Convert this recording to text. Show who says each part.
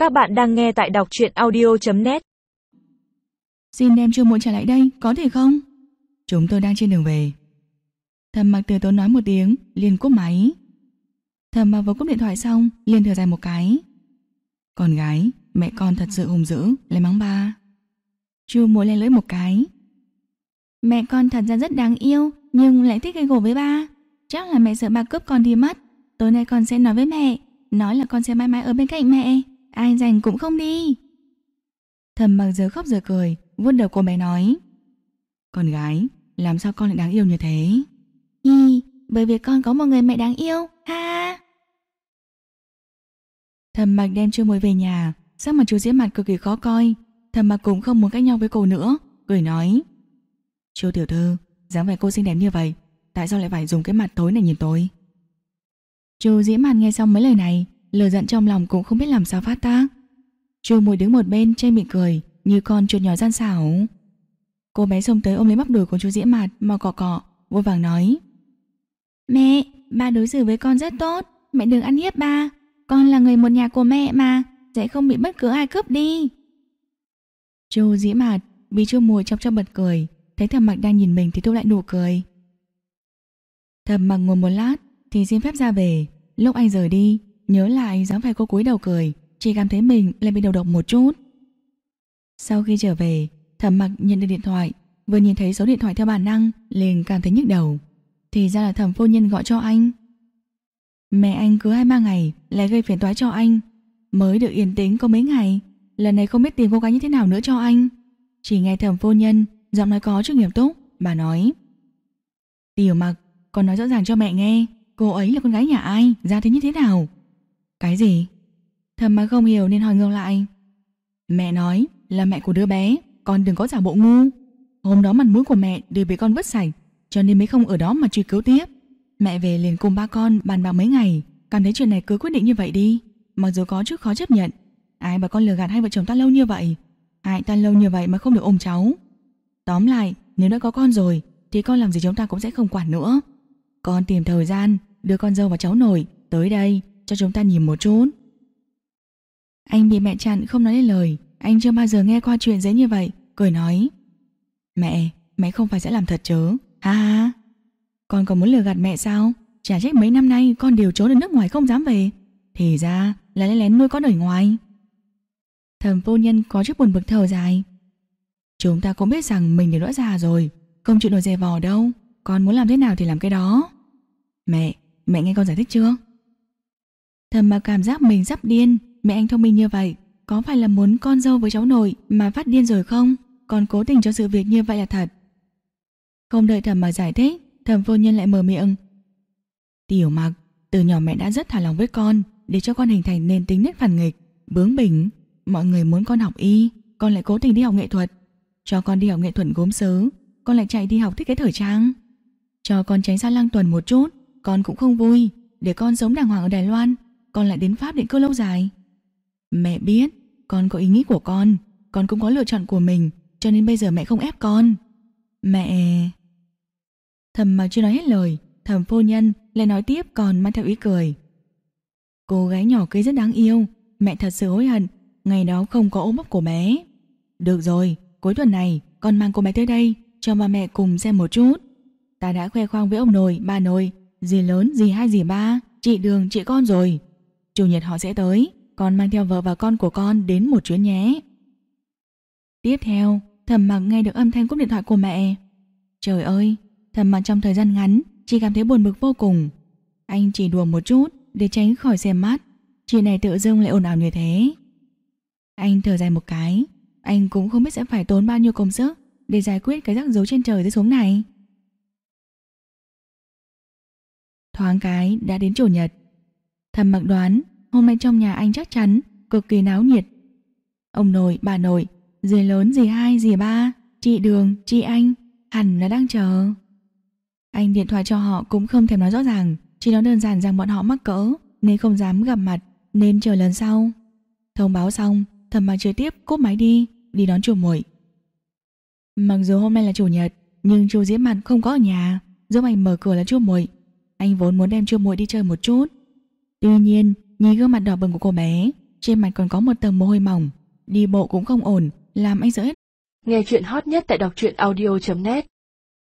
Speaker 1: Các bạn đang nghe tại đọc truyện audio.net.
Speaker 2: Xin đem Chu Muội trở lại đây, có thể không? Chúng tôi đang trên đường về. Thầm Mặc từ tốn nói một tiếng, liền cúp máy. Thầm Mặc vừa cúp điện thoại xong, liền thở dài một cái. Con gái, mẹ con thật sự hung dữ, lại mắng ba. Chu Muội lên lưỡi một cái. Mẹ con thật ra rất đáng yêu, nhưng lại thích gây gổ với ba. Chắc là mẹ sợ ba cướp con thì mất. Tối nay con sẽ nói với mẹ, nói là con sẽ mãi mãi ở bên cạnh mẹ, ai rảnh cũng không đi. Thầm Mặc giờ khóc giờ cười, vuốt đầu cô bé nói. Con gái, làm sao con lại đáng yêu như thế? Hi, bởi vì con có một người mẹ đáng yêu, ha. Thầm Mặc đem Chu Muội về nhà, sắc mặt chú Diễm mặt cực kỳ khó coi. Thầm Mặc cũng không muốn cãi nhau với cô nữa, cười nói. Chu tiểu thư, dáng vẻ cô xinh đẹp như vậy, tại sao lại phải dùng cái mặt tối này nhìn tôi? Chu Diễm mặt nghe xong mấy lời này, lửa giận trong lòng cũng không biết làm sao phát tác. Chu Muội đứng một bên che miệng cười, như con chuột nhỏ gian xảo. Cô bé xông tới ôm lấy bắp đùi của chú Diễm mặt, mà cọ cọ, vô vàng nói. Mẹ, ba đối xử với con rất tốt, mẹ đừng ăn hiếp ba. Con là người một nhà của mẹ mà, sẽ không bị bất cứ ai cướp đi. Chu Diễm mặt bị Chu Muội chọc cho bật cười, thấy Thầm Mặc đang nhìn mình thì thu lại nụ cười. Thầm Mặc ngồi một lát thì xin phép ra về. Lúc anh rời đi, nhớ lại dáng vẻ cô cúi đầu cười, chỉ cảm thấy mình lại bị đầu độc một chút. Sau khi trở về, Thầm Mặc nhận được điện thoại, vừa nhìn thấy số điện thoại theo bản năng liền cảm thấy nhức đầu. Thì ra là Thẩm phu nhân gọi cho anh. Mẹ anh cứ 2-3 ngày lại gây phiền toái cho anh, mới được yên tĩnh có mấy ngày, lần này không biết tìm cô gái như thế nào nữa cho anh. Chỉ nghe Thẩm phu nhân giọng nói có chút nghiêm túc, bà nói. Tiểu Mặc, con nói rõ ràng cho mẹ nghe, cô ấy là con gái nhà ai, ra thế như thế nào? Cái gì? Thầm Mặc không hiểu nên hỏi ngược lại. Mẹ nói là mẹ của đứa bé, con đừng có giả bộ ngu. Hôm đó mặt mũi của mẹ đều bị con vứt sạch, cho nên mới không ở đó mà truy cứu tiếp. Mẹ về liền cùng ba con bàn bạc mấy ngày, cảm thấy chuyện này cứ quyết định như vậy đi. Mặc dù có chút khó chấp nhận, ai bảo con lừa gạt hai vợ chồng ta lâu như vậy, hại ta lâu như vậy mà không được ôm cháu. Tóm lại, nếu đã có con rồi thì con làm gì chúng ta cũng sẽ không quản nữa. Con tìm thời gian đưa con dâu và cháu nội tới đây cho chúng ta nhìn một chút. Anh bị mẹ chặn không nói lên lời, anh chưa bao giờ nghe qua chuyện dễ như vậy, cười nói. Mẹ không phải sẽ làm thật chứ? Ha ha. Con còn muốn lừa gạt mẹ sao? Chả trách mấy năm nay con đều trốn ở nước ngoài không dám về, thì ra là lén lén nuôi con ở ngoài. Thẩm phu nhân có chút buồn bực thở dài. Chúng ta cũng biết rằng mình đều đã già rồi, không chịu nổi dè vò đâu. Con muốn làm thế nào thì làm cái đó. Mẹ nghe con giải thích chưa? Thầm Mặc cảm giác mình sắp điên. Mẹ anh thông minh như vậy, có phải là muốn con dâu với cháu nội mà phát điên rồi không? Còn cố tình cho sự việc như vậy là thật. Không đợi Thầm Mặc giải thích, Thẩm phu nhân lại mở miệng. Tiểu Mặc, từ nhỏ mẹ đã rất thả lòng với con, để cho con hình thành nên tính nết phản nghịch, bướng bỉnh. Mọi người muốn con học y, con lại cố tình đi học nghệ thuật. Cho con đi học nghệ thuật gốm sứ, con lại chạy đi học thiết kế thời trang. Cho con tránh xa Lăng Tuần một chút, con cũng không vui. Để con sống đàng hoàng ở Đài Loan, con lại đến Pháp định cư lâu dài. Mẹ biết con có ý nghĩ của con cũng có lựa chọn của mình, cho nên bây giờ mẹ không ép con. Mẹ... Thầm Mặc chưa nói hết lời, Thẩm phu nhân lại nói tiếp còn mang theo ý cười. Cô gái nhỏ kia rất đáng yêu, mẹ thật sự hối hận ngày đó không có ôm ấp của bé. Được rồi, cuối tuần này con mang cô bé tới đây cho ba mẹ cùng xem một chút. Ta đã khoe khoang với ông nội, bà nội, dì lớn, dì hai, dì ba, chị Đường, chị con rồi. Chủ nhật họ sẽ tới, con mang theo vợ và con của con đến một chuyến nhé. Tiếp theo, Thẩm Mặc nghe được âm thanh cúp điện thoại của mẹ. Trời ơi, Thẩm Mặc trong thời gian ngắn chỉ cảm thấy buồn bực vô cùng. Anh chỉ đùa một chút để tránh khỏi xem mắt, chuyện này tự dưng lại ồn ào như thế. Anh thở dài một cái, anh cũng không biết sẽ phải tốn bao nhiêu công sức để giải quyết cái rắc rối trên trời rơi xuống này. Thoáng cái đã đến chủ nhật. Thẩm Mặc đoán hôm nay trong nhà anh chắc chắn cực kỳ náo nhiệt. Ông nội, bà nội, dì lớn, dì hai, dì ba, chị Đường, chị anh hẳn là đang chờ. Anh điện thoại cho họ cũng không thèm nói rõ ràng, chỉ nói đơn giản rằng bọn họ mắc cỡ nên không dám gặp mặt, nên chờ lần sau. Thông báo xong, Thẩm Mặc trực tiếp cúp máy đi đón Chu Muội. Mặc dù hôm nay là chủ nhật, nhưng Chu Diễm Mặt không có ở nhà, giúp anh mở cửa là Chu Muội. Anh vốn muốn đem Chu Muội đi chơi một chút. Tuy nhiên, nhìn gương mặt đỏ bừng của cô bé, trên mặt còn có một tầng mồ hôi mỏng, đi bộ cũng không ổn, làm anh sợ hết.
Speaker 1: Nghe chuyện hot nhất tại đọc truyện audio.net